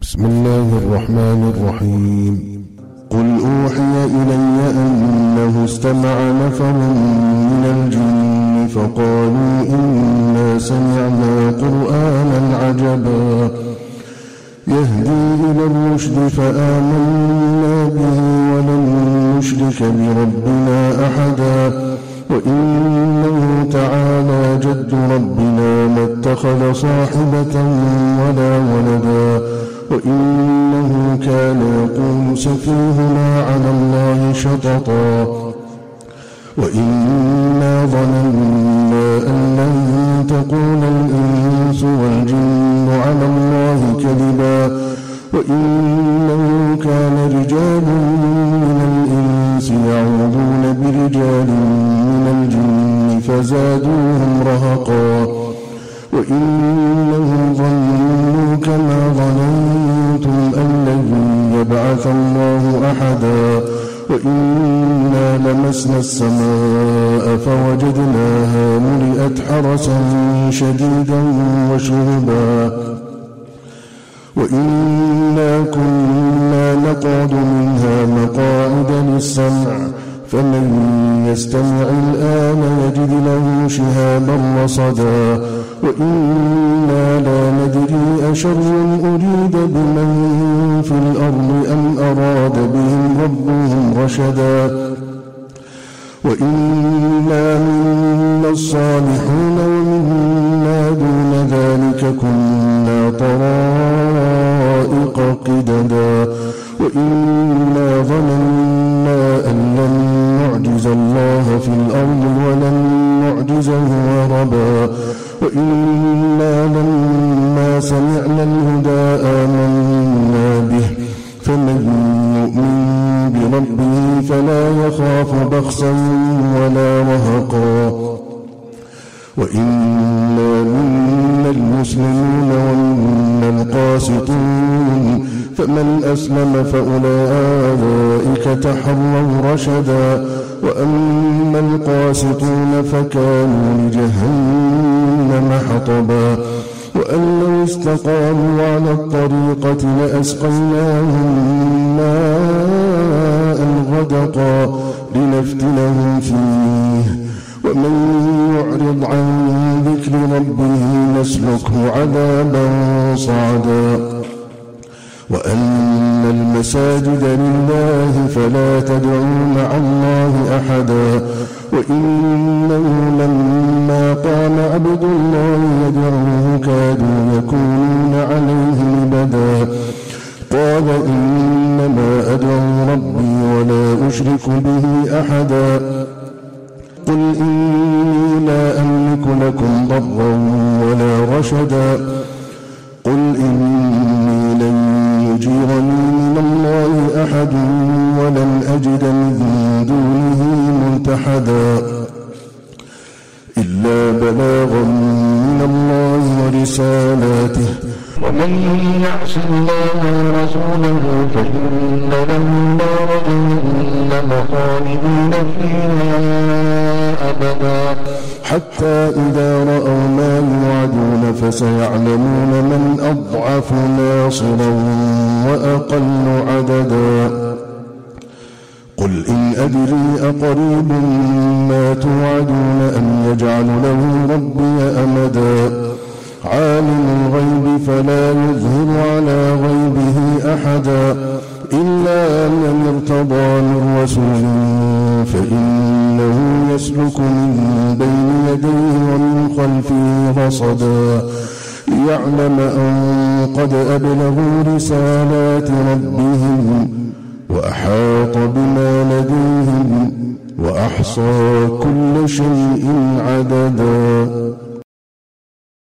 بسم الله الرحمن الرحيم. قل أوحي إلي أنه استمع نفر من الجن فقالوا إنا سمعنا قرآنا عجبا يهدي إلى الرشد فآمنا به ولن نشرك بربنا أحدا وإنه تعالى جد ربنا ما اتخذ صاحبة ولا ولدا وإنه كان يقول سفيهنا على الله شططا وإنا ظننا أن لن تقول الإنس والجن على الله كذبا وإنه كان رجال من الإنس يعوذون برجال من الجن فزادوهم رهقا وإنهم ظنوا كما ظننتم أن لن يبعث الله أحدا وإنا لمسنا السماء فوجدناها ملئت حرسا شديدا وشهبا وإنا كنا نقعد منها مقاعد للسمع فمن يستمع الآن يجد له شهابا رصدا وإنا لا ندري أشر أريد بمن في الأرض أم أراد بهم ربهم رشدا وإنا منا الصالحون ومنا دون ذلك كنا طرائق قددا وإنا ظننا أن لن نعجز الله في الأرض ولن نعجزه هربا وإنا لما سمعنا الهدى آمنا به فمن يؤمن بربه فلا يخاف بخسا ولا رهقا وإنا منا المسلمون ومنا القاسطون فمن أسلم فأولئك تحروا رشدا وأما القاسطون فكانوا لجهنم حطبا وأن لو استقاموا على الطريقة لأسقيناهم ماء غدقا لنفتنهم فيه ومن يعرض عن ذكر ربه نسلكه عذابا صعدا وأن المساجد لله فلا تدعوا مع الله أحدا وإنه لما قام عبد الله يدعوه كادوا يكونون عليه لبدا قال إنما أدعو ربي ولا أشرك به أحدا قل إني لا أملك لكم ضرا ولا رشدا قل إني لن يجيرني من الله أحد ولن أجد من دونه ملتحدا إلا بلاغا من الله ورسالاته ومن يعص الله ورسوله فإن له نار جهنم خالدين فيها أبدا حتى إذا رأوا ما يوعدون فسيعلمون من أضعف ناصرا وأقل عددا قل إن أدري أقريب ما توعدون أم يجعل له ربي أمدا عالم الغيب فلا يظهر على غيبه أحدا إلا من ارتضى من رسول فإنه يسلك من بين يديه ومن خلفه رصدا ليعلم أن قد أبلغوا رسالات ربهم وأحاط بما لديهم وأحصى كل شيء